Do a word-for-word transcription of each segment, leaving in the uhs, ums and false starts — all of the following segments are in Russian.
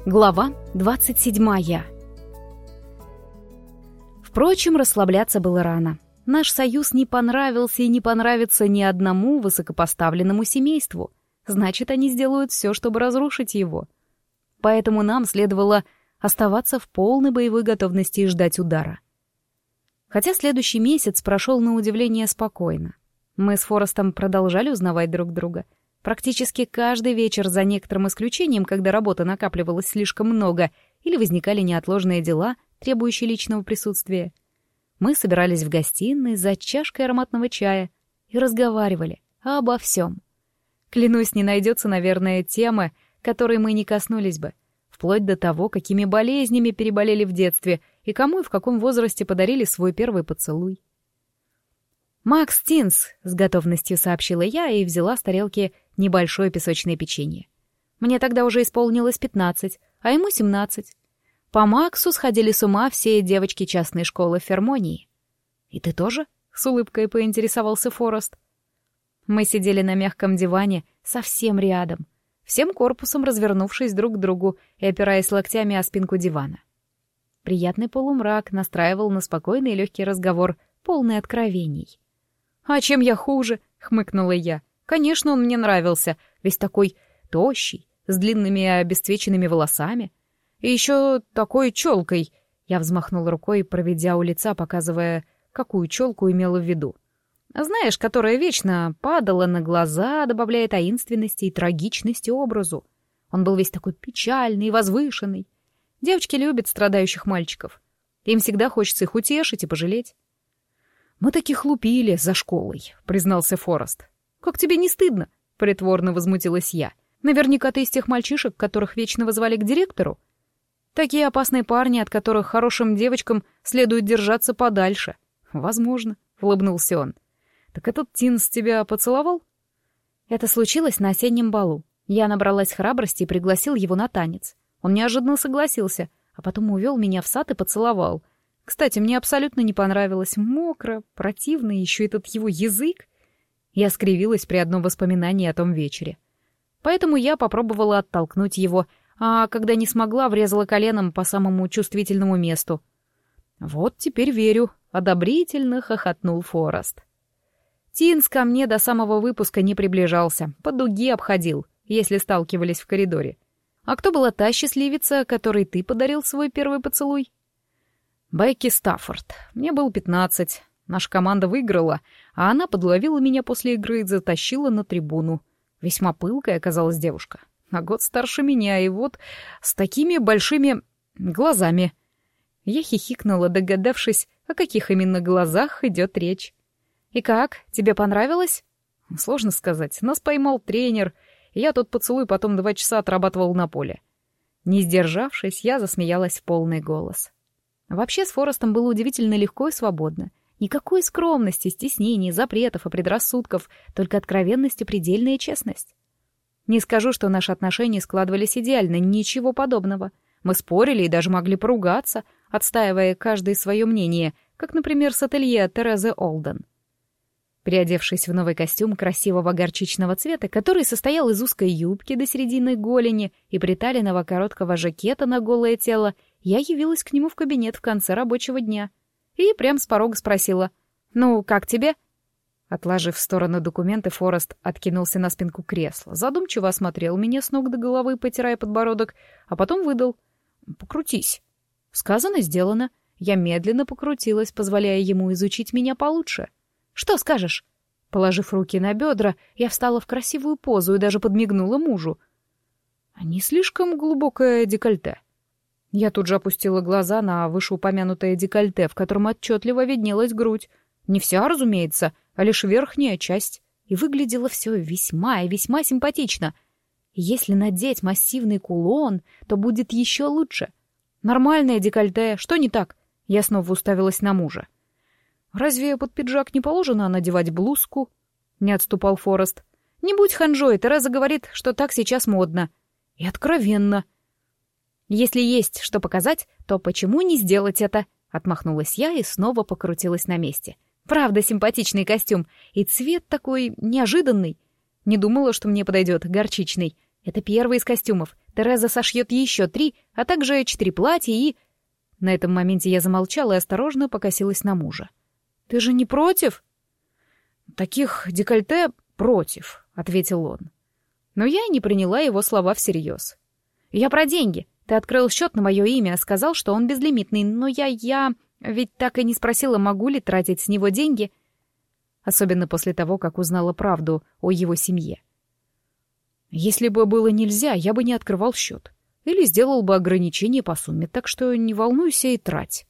Глава двадцать седьмая. Впрочем, расслабляться было рано. Наш союз не понравился и не понравится ни одному высокопоставленному семейству. Значит, они сделают все, чтобы разрушить его. Поэтому нам следовало оставаться в полной боевой готовности и ждать удара. Хотя следующий месяц прошел на удивление спокойно. Мы с Форестом продолжали узнавать друг друга. Практически каждый вечер, за некоторым исключением, когда работы накапливалось слишком много или возникали неотложные дела, требующие личного присутствия, мы собирались в гостиной за чашкой ароматного чая и разговаривали обо всем. Клянусь, не найдется, наверное, темы, которой мы не коснулись бы, вплоть до того, какими болезнями переболели в детстве и кому и в каком возрасте подарили свой первый поцелуй. «Макс Тинс», — с готовностью сообщила я и взяла с тарелки небольшое песочное печенье. Мне тогда уже исполнилось пятнадцать, а ему семнадцать. По Максу сходили с ума все девочки частной школы в Фермонии. «И ты тоже?» — с улыбкой поинтересовался Форест. Мы сидели на мягком диване совсем рядом, всем корпусом развернувшись друг к другу и опираясь локтями о спинку дивана. Приятный полумрак настраивал на спокойный и легкий разговор, полный откровений. «А чем я хуже?» — хмыкнула я. «Конечно, он мне нравился, весь такой тощий, с длинными обесцвеченными волосами. И еще такой челкой». Я взмахнула рукой, проведя у лица, показывая, какую челку имела в виду. «Знаешь, которая вечно падала на глаза, добавляя таинственности и трагичности образу. Он был весь такой печальный и возвышенный. Девочки любят страдающих мальчиков. Им всегда хочется их утешить и пожалеть». «Мы таких лупили за школой», — признался Форест. «Как тебе не стыдно?» — притворно возмутилась я. «Наверняка ты из тех мальчишек, которых вечно вызывали к директору. Такие опасные парни, от которых хорошим девочкам следует держаться подальше». «Возможно», — улыбнулся он. «Так этот Тинс тебя поцеловал?» Это случилось на осеннем балу. Я набралась храбрости и пригласил его на танец. Он неожиданно согласился, а потом увел меня в сад и поцеловал. Кстати, мне абсолютно не понравилось. Мокро, противно, еще этот его язык. Я скривилась при одном воспоминании о том вечере. Поэтому я попробовала оттолкнуть его, а когда не смогла, врезала коленом по самому чувствительному месту. «Вот теперь верю», — одобрительно хохотнул Форест. Тинс ко мне до самого выпуска не приближался, по дуге обходил, если сталкивались в коридоре. «А кто была та счастливица, которой ты подарил свой первый поцелуй?» «Бекки Стаффорд. Мне было пятнадцать. Наша команда выиграла, а она подловила меня после игры и затащила на трибуну. Весьма пылкая оказалась девушка. На год старше меня, и вот с такими большими глазами». Я хихикнула, догадавшись, о каких именно глазах идет речь. «И как? Тебе понравилось?» «Сложно сказать. Нас поймал тренер, и я тот поцелуй потом два часа отрабатывал на поле». Не сдержавшись, я засмеялась в полный голос. Вообще с Форестом было удивительно легко и свободно. Никакой скромности, стеснений, запретов и предрассудков, только откровенность и предельная честность. Не скажу, что наши отношения складывались идеально, ничего подобного. Мы спорили и даже могли поругаться, отстаивая каждое свое мнение, как, например, с ателье Терезы Олден. Переодевшись в новый костюм красивого горчичного цвета, который состоял из узкой юбки до середины голени и приталенного короткого жакета на голое тело, я явилась к нему в кабинет в конце рабочего дня и прям с порога спросила: «Ну, как тебе?» Отложив в сторону документы, Форест откинулся на спинку кресла, задумчиво осмотрел меня с ног до головы, потирая подбородок, а потом выдал: «Покрутись». Сказано, сделано. Я медленно покрутилась, позволяя ему изучить меня получше. «Что скажешь?» Положив руки на бедра, я встала в красивую позу и даже подмигнула мужу. «Не слишком глубокое декольте?» Я тут же опустила глаза на вышеупомянутое декольте, в котором отчетливо виднелась грудь. Не вся, разумеется, а лишь верхняя часть. И выглядело все весьма и весьма симпатично. Если надеть массивный кулон, то будет еще лучше. Нормальное декольте, что не так? Я снова уставилась на мужа. «Разве под пиджак не положено надевать блузку?» Не отступал Форест. «Не будь ханжой, Тереза говорит, что так сейчас модно. И откровенно». «Если есть что показать, то почему не сделать это?» Отмахнулась я и снова покрутилась на месте. «Правда, симпатичный костюм. И цвет такой неожиданный. Не думала, что мне подойдет горчичный. Это первый из костюмов. Тереза сошьет еще три, а также четыре платья и... На этом моменте я замолчала и осторожно покосилась на мужа. «Ты же не против?» «Таких декольте против», — ответил он. Но я не приняла его слова всерьез. «Я про деньги. Ты открыл счет на мое имя, сказал, что он безлимитный, но я... я... ведь так и не спросила, могу ли тратить с него деньги». Особенно после того, как узнала правду о его семье. «Если бы было нельзя, я бы не открывал счет. Или сделал бы ограничение по сумме, так что не волнуйся и трать».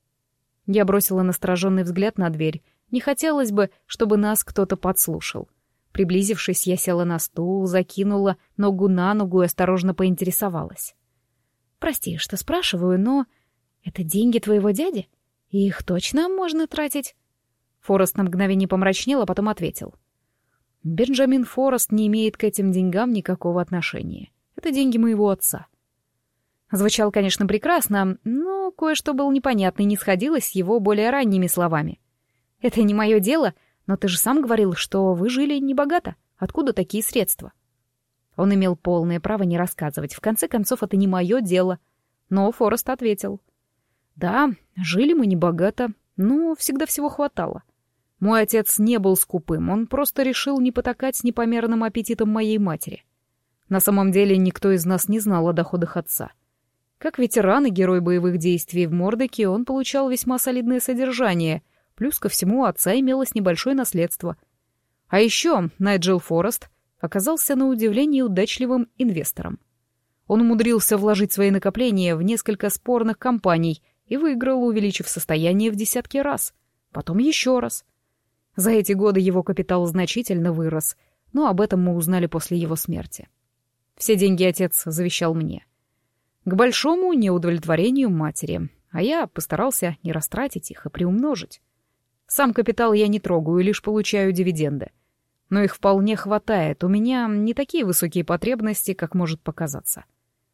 Я бросила настороженный взгляд на дверь. Не хотелось бы, чтобы нас кто-то подслушал. Приблизившись, я села на стул, закинула ногу на ногу и осторожно поинтересовалась. «Прости, что спрашиваю, но это деньги твоего дяди? И их точно можно тратить?» Форест на мгновение помрачнел, а потом ответил. «Бенджамин Форест не имеет к этим деньгам никакого отношения. Это деньги моего отца». Звучал, конечно, прекрасно, но кое-что было непонятно и не сходилось с его более ранними словами. «Это не мое дело, но ты же сам говорил, что вы жили небогато. Откуда такие средства?» Он имел полное право не рассказывать. В конце концов, это не мое дело. Но Форест ответил. «Да, жили мы небогато, но всегда всего хватало. Мой отец не был скупым, он просто решил не потакать непомерным аппетитом моей матери. На самом деле никто из нас не знал о доходах отца. Как ветеран и герой боевых действий в Мордоке, он получал весьма солидное содержание, плюс ко всему у отца имелось небольшое наследство. А еще Найджел Форест оказался на удивление удачливым инвестором. Он умудрился вложить свои накопления в несколько спорных компаний и выиграл, увеличив состояние в десятки раз, потом еще раз. За эти годы его капитал значительно вырос, но об этом мы узнали после его смерти. Все деньги отец завещал мне. К большому неудовлетворению матери, а я постарался не растратить их и приумножить. Сам капитал я не трогаю, лишь получаю дивиденды. Но их вполне хватает, у меня не такие высокие потребности, как может показаться.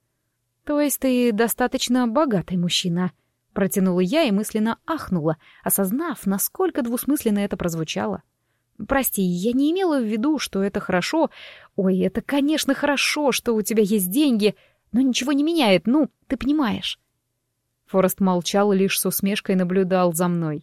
«То есть ты достаточно богатый мужчина?» — протянула я и мысленно ахнула, осознав, насколько двусмысленно это прозвучало. «Прости, я не имела в виду, что это хорошо. Ой, это, конечно, хорошо, что у тебя есть деньги, но ничего не меняет, ну, ты понимаешь». Форест молчал и лишь с усмешкой наблюдал за мной.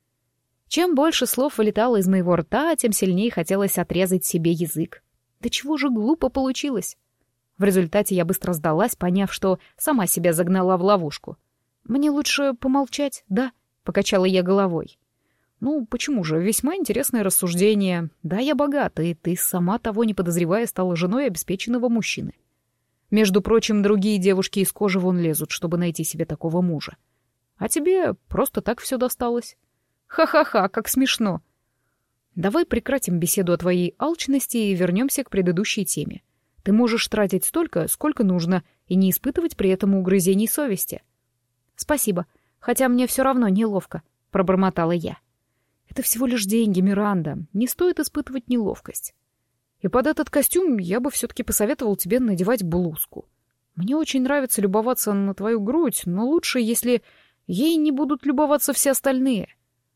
Чем больше слов вылетало из моего рта, тем сильнее хотелось отрезать себе язык. Да чего же глупо получилось? В результате я быстро сдалась, поняв, что сама себя загнала в ловушку. «Мне лучше помолчать, да?» — покачала я головой. «Ну, почему же? Весьма интересное рассуждение. Да, я богата, и ты, сама того не подозревая, стала женой обеспеченного мужчины. Между прочим, другие девушки из кожи вон лезут, чтобы найти себе такого мужа. А тебе просто так все досталось. Ха-ха-ха, как смешно. Давай прекратим беседу о твоей алчности и вернемся к предыдущей теме. Ты можешь тратить столько, сколько нужно, и не испытывать при этом угрызений совести». «Спасибо, хотя мне все равно неловко», — пробормотала я. «Это всего лишь деньги, Миранда, не стоит испытывать неловкость. И под этот костюм я бы все-таки посоветовал тебе надевать блузку. Мне очень нравится любоваться на твою грудь, но лучше, если ей не будут любоваться все остальные».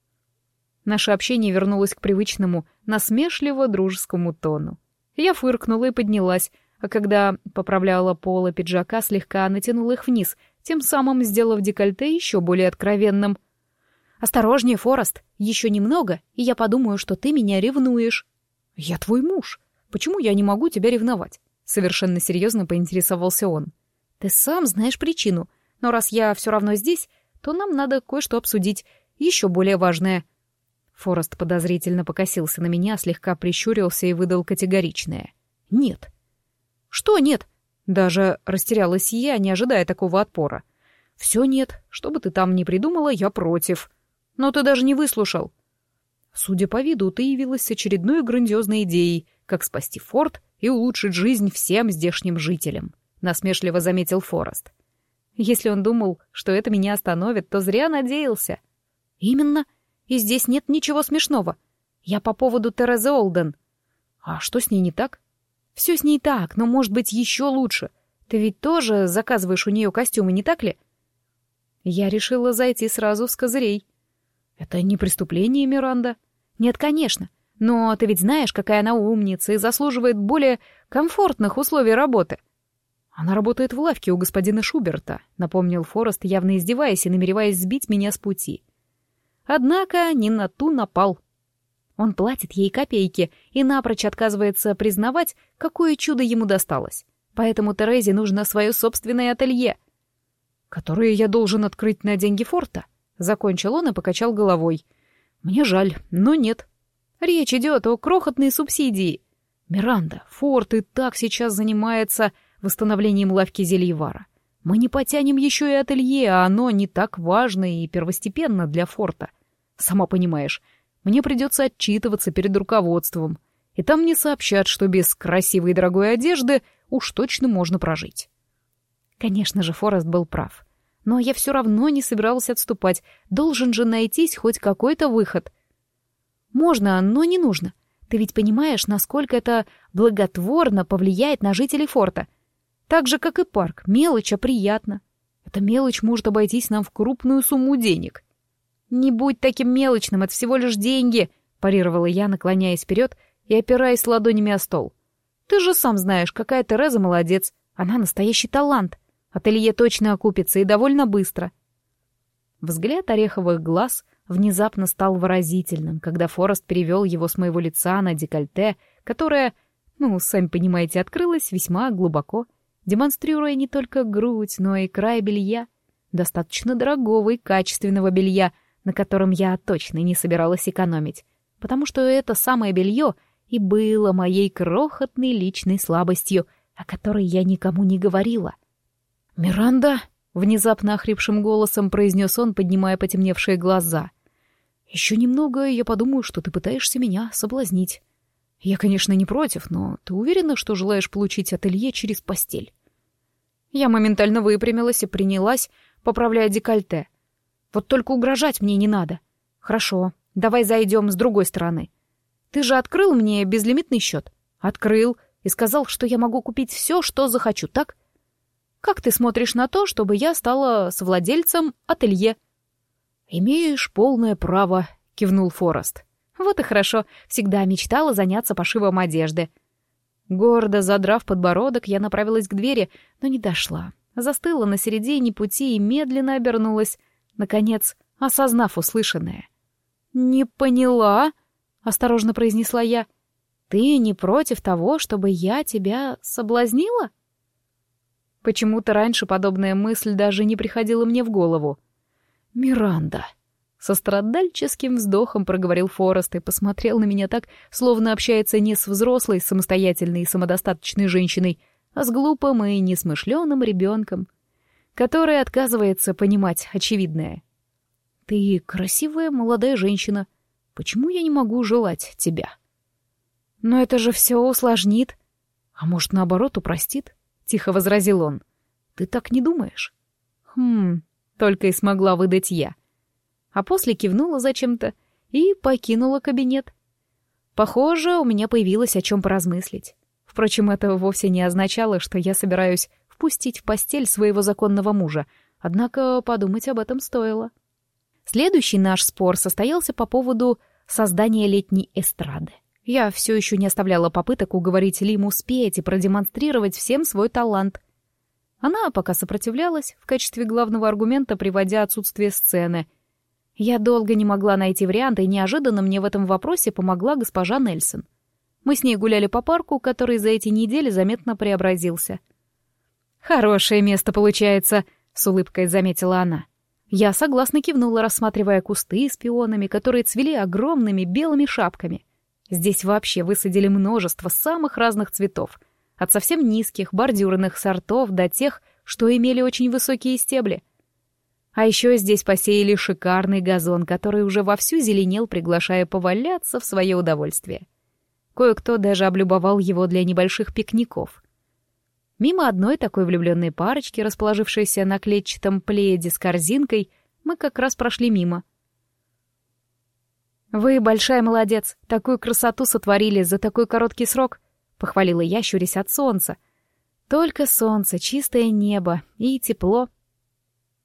Наше общение вернулось к привычному, насмешливо-дружескому тону. Я фыркнула и поднялась, а когда поправляла полы пиджака, слегка натянула их вниз, тем самым сделав декольте еще более откровенным. «Осторожнее, Форест, еще немного, и я подумаю, что ты меня ревнуешь». «Я твой муж. Почему я не могу тебя ревновать?» Совершенно серьезно поинтересовался он. «Ты сам знаешь причину, но раз я все равно здесь, то нам надо кое-что обсудить, еще более важное». Форест подозрительно покосился на меня, слегка прищурился и выдал категоричное. «Нет». «Что нет?» Даже растерялась я, не ожидая такого отпора. «Все нет. Что бы ты там ни придумала, я против. Но ты даже не выслушал. Судя по виду, ты явилась с очередной грандиозной идеей, как спасти форт и улучшить жизнь всем здешним жителям», — насмешливо заметил Форест. Если он думал, что это меня остановит, то зря надеялся. «Именно. И здесь нет ничего смешного. Я по поводу Терезы Олден». «А что с ней не так?» «Все с ней так, но может быть еще лучше. Ты ведь тоже заказываешь у нее костюмы, не так ли?» Я решила зайти сразу с козырей. «Это не преступление, Миранда?» «Нет, конечно. Но ты ведь знаешь, какая она умница и заслуживает более комфортных условий работы. Она работает в лавке у господина Шуберта, напомнил Форест, явно издеваясь и намереваясь сбить меня с пути. Однако не на ту напал. Он платит ей копейки и напрочь отказывается признавать, какое чудо ему досталось. Поэтому Терезе нужно свое собственное ателье, которое я должен открыть на деньги Форта. Закончил он и покачал головой. Мне жаль, но нет. Речь идет о крохотной субсидии. Миранда, Форт и так сейчас занимается восстановлением лавки зельевара. Мы не потянем еще и ателье, а оно не так важно и первостепенно для Форта. Сама понимаешь, мне придется отчитываться перед руководством, и там мне сообщат, что без красивой и дорогой одежды уж точно можно прожить. Конечно же, Форест был прав. Но я все равно не собиралась отступать. Должен же найтись хоть какой-то выход. Можно, но не нужно. Ты ведь понимаешь, насколько это благотворно повлияет на жителей форта. Так же, как и парк. Мелочь, а приятно. Эта мелочь может обойтись нам в крупную сумму денег. «Не будь таким мелочным, это всего лишь деньги», — парировала я, наклоняясь вперед и опираясь ладонями о стол. «Ты же сам знаешь, какая Тереза молодец. Она настоящий талант. Ателье точно окупится и довольно быстро». Взгляд ореховых глаз внезапно стал выразительным, когда Форест перевел его с моего лица на декольте, которое, ну, сами понимаете, открылось весьма глубоко, демонстрируя не только грудь, но и край белья, достаточно дорогого и качественного белья, на котором я точно не собиралась экономить, потому что это самое белье и было моей крохотной личной слабостью, о которой я никому не говорила. «Миранда!» — внезапно охрипшим голосом произнес он, поднимая потемневшие глаза. «Еще немного, и я подумаю, что ты пытаешься меня соблазнить. Я, конечно, не против, но ты уверена, что желаешь получить ателье через постель?» Я моментально выпрямилась и принялась, поправляя декольте. «Вот только угрожать мне не надо. Хорошо, давай зайдем с другой стороны. Ты же открыл мне безлимитный счет?» «Открыл и сказал, что я могу купить все, что захочу, так? Как ты смотришь на то, чтобы я стала совладельцем ателье?» «Имеешь полное право», — кивнул Форест. «Вот и хорошо, всегда мечтала заняться пошивом одежды». Гордо задрав подбородок, я направилась к двери, но не дошла. Застыла на середине пути и медленно обернулась, наконец, осознав услышанное. «Не поняла», — осторожно произнесла я. «Ты не против того, чтобы я тебя соблазнила?» Почему-то раньше подобная мысль даже не приходила мне в голову. «Миранда!» — со страдальческим вздохом проговорил Форест и посмотрел на меня так, словно общается не с взрослой, самостоятельной и самодостаточной женщиной, а с глупым и несмышленым ребенком, который отказывается понимать очевидное. «Ты красивая молодая женщина. Почему я не могу желать тебя?» «Но это же все усложнит. А может, наоборот, упростит?» — тихо возразил он. «Ты так не думаешь?» «Хм...» — только и смогла выдать я. А после кивнула зачем-то и покинула кабинет. Похоже, у меня появилось о чем поразмыслить. Впрочем, это вовсе не означало, что я собираюсь впустить в постель своего законного мужа, однако подумать об этом стоило. Следующий наш спор состоялся по поводу создания летней эстрады. Я все еще не оставляла попыток уговорить Лиму спеть и продемонстрировать всем свой талант. Она пока сопротивлялась, в качестве главного аргумента приводя отсутствие сцены. Я долго не могла найти варианта, и неожиданно мне в этом вопросе помогла госпожа Нельсон. Мы с ней гуляли по парку, который за эти недели заметно преобразился. «Хорошее место получается», — с улыбкой заметила она. Я согласно кивнула, рассматривая кусты с пионами, которые цвели огромными белыми шапками. Здесь вообще высадили множество самых разных цветов, от совсем низких бордюрных сортов до тех, что имели очень высокие стебли. А еще здесь посеяли шикарный газон, который уже вовсю зеленел, приглашая поваляться в свое удовольствие. Кое-кто даже облюбовал его для небольших пикников. Мимо одной такой влюбленной парочки, расположившейся на клетчатом пледе с корзинкой, мы как раз прошли мимо. «Вы большая молодец, такую красоту сотворили за такой короткий срок», — похвалила я, щурясь от солнца. «Только солнце, чистое небо и тепло».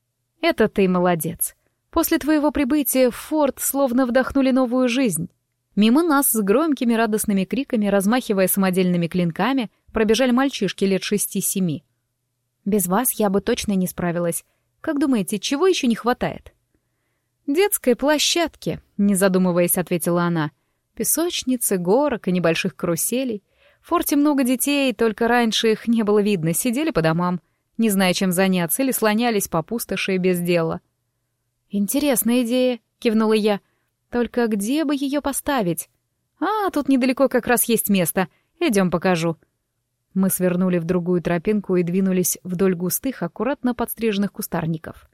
«Это ты молодец. После твоего прибытия в форт словно вдохнули новую жизнь. Мимо нас с громкими радостными криками, размахивая самодельными клинками, пробежали мальчишки лет шести-семи. «Без вас я бы точно не справилась. Как думаете, чего еще не хватает?» «Детской площадки», — не задумываясь, ответила она. «Песочницы, горок и небольших каруселей. В форте много детей, только раньше их не было видно, сидели по домам, не зная, чем заняться, или слонялись по пустоши без дела». «Интересная идея», — кивнула я. «Только где бы ее поставить?» «А, тут недалеко как раз есть место. Идем покажу». Мы свернули в другую тропинку и двинулись вдоль густых, аккуратно подстриженных кустарников.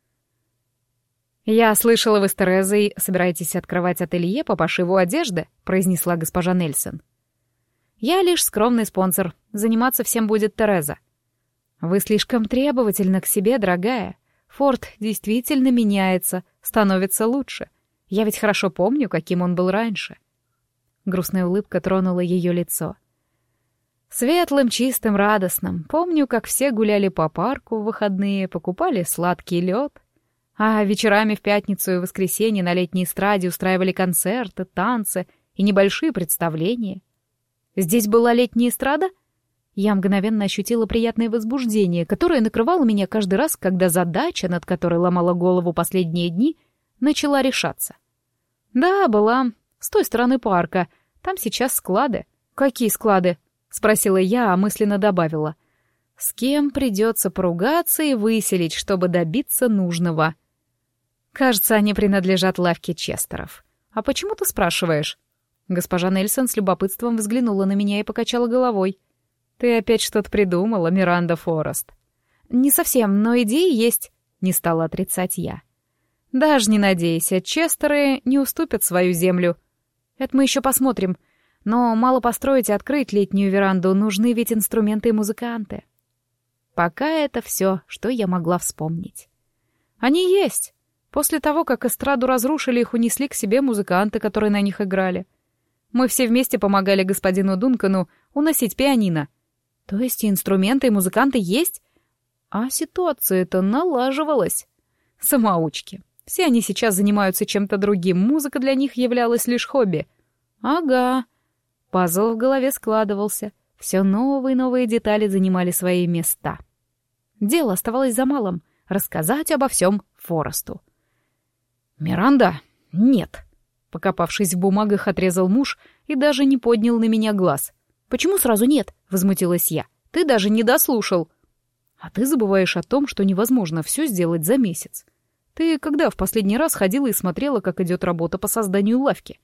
«Я слышала, вы с Терезой собираетесь открывать ателье по пошиву одежды», — произнесла госпожа Нельсон. «Я лишь скромный спонсор. Заниматься всем будет Тереза». «Вы слишком требовательны к себе, дорогая. Форт действительно меняется, становится лучше. Я ведь хорошо помню, каким он был раньше». Грустная улыбка тронула ее лицо. «Светлым, чистым, радостным. Помню, как все гуляли по парку в выходные, покупали сладкий лед. А вечерами в пятницу и воскресенье на летней эстраде устраивали концерты, танцы и небольшие представления. Здесь была летняя эстрада?» Я мгновенно ощутила приятное возбуждение, которое накрывало меня каждый раз, когда задача, над которой ломала голову последние дни, начала решаться. «Да, была. С той стороны парка. Там сейчас склады». «Какие склады?» — спросила я, а мысленно добавила. «С кем придется поругаться и выселить, чтобы добиться нужного?» «Кажется, они принадлежат лавке Честеров. А почему ты спрашиваешь?» Госпожа Нельсон с любопытством взглянула на меня и покачала головой. «Ты опять что-то придумала, Миранда Форест?» «Не совсем, но идеи есть», — не стала отрицать я. «Даже не надейся, Честеры не уступят свою землю. Это мы еще посмотрим. Но мало построить и открыть летнюю веранду, нужны ведь инструменты и музыканты». Пока это все, что я могла вспомнить. Они есть. После того, как эстраду разрушили, их унесли к себе музыканты, которые на них играли. Мы все вместе помогали господину Дункану уносить пианино. То есть и инструменты, и музыканты есть? А ситуация-то налаживалась. Самоучки. Все они сейчас занимаются чем-то другим, музыка для них являлась лишь хобби. Ага. Пазл в голове складывался. Все новые и новые детали занимали свои места. Дело оставалось за малым — рассказать обо всем Форесту. «Миранда? Нет!» Покопавшись в бумагах, отрезал муж и даже не поднял на меня глаз. «Почему сразу нет?» — возмутилась я. «Ты даже не дослушал». «А ты забываешь о том, что невозможно все сделать за месяц. Ты когда в последний раз ходила и смотрела, как идет работа по созданию лавки?»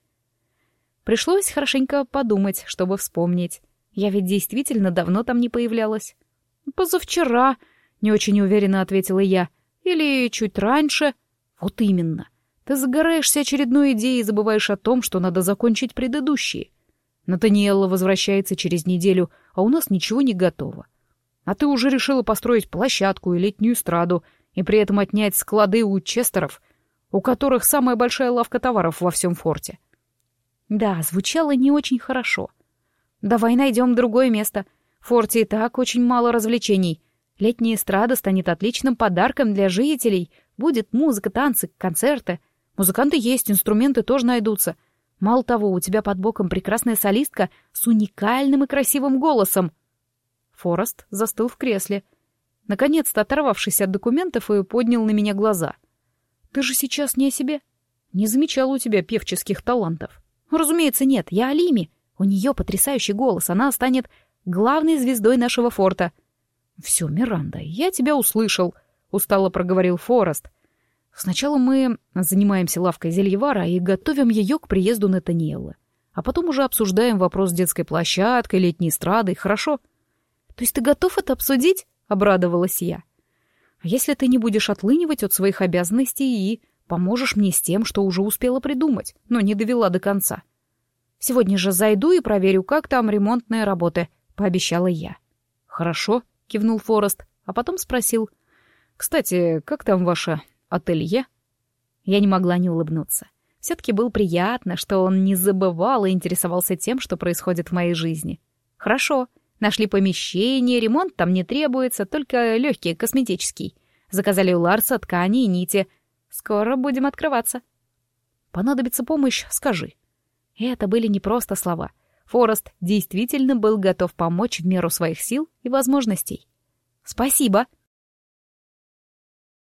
Пришлось хорошенько подумать, чтобы вспомнить. Я ведь действительно давно там не появлялась. «Позавчера», — не очень уверенно ответила я. «Или чуть раньше». «Вот именно. Ты загораешься очередной идеей и забываешь о том, что надо закончить предыдущие. Натаниэлла возвращается через неделю, а у нас ничего не готово. А ты уже решила построить площадку и летнюю эстраду, и при этом отнять склады у Честеров, у которых самая большая лавка товаров во всем форте». Да, звучало не очень хорошо. «Давай найдем другое место. В форте и так очень мало развлечений. Летняя эстрада станет отличным подарком для жителей. Будет музыка, танцы, концерты. Музыканты есть, инструменты тоже найдутся. Мало того, у тебя под боком прекрасная солистка с уникальным и красивым голосом». Форест застыл в кресле, наконец-то оторвавшись от документов, и поднял на меня глаза. «Ты же сейчас не о себе? Не замечала у тебя певческих талантов». «Разумеется, нет, я о Лиме. У нее потрясающий голос, она станет главной звездой нашего форта». «Все, Миранда, я тебя услышал», — устало проговорил Форест. «Сначала мы занимаемся лавкой зельевара и готовим ее к приезду Натаниэллы, а потом уже обсуждаем вопрос с детской площадкой, летней эстрадой, хорошо?» «То есть ты готов это обсудить?» — обрадовалась я. «А если ты не будешь отлынивать от своих обязанностей и поможешь мне с тем, что уже успела придумать, но не довела до конца? Сегодня же зайду и проверю, как там ремонтные работы», — пообещала я. «Хорошо», — кивнул Форест, а потом спросил. «Кстати, как там ваше ателье?» Я не могла не улыбнуться. Все-таки было приятно, что он не забывал и интересовался тем, что происходит в моей жизни. «Хорошо. Нашли помещение, ремонт там не требуется, только легкий, косметический. Заказали у Ларса ткани и нити. Скоро будем открываться». «Понадобится помощь, скажи». И это были не просто слова. Форест действительно был готов помочь в меру своих сил и возможностей. «Спасибо!»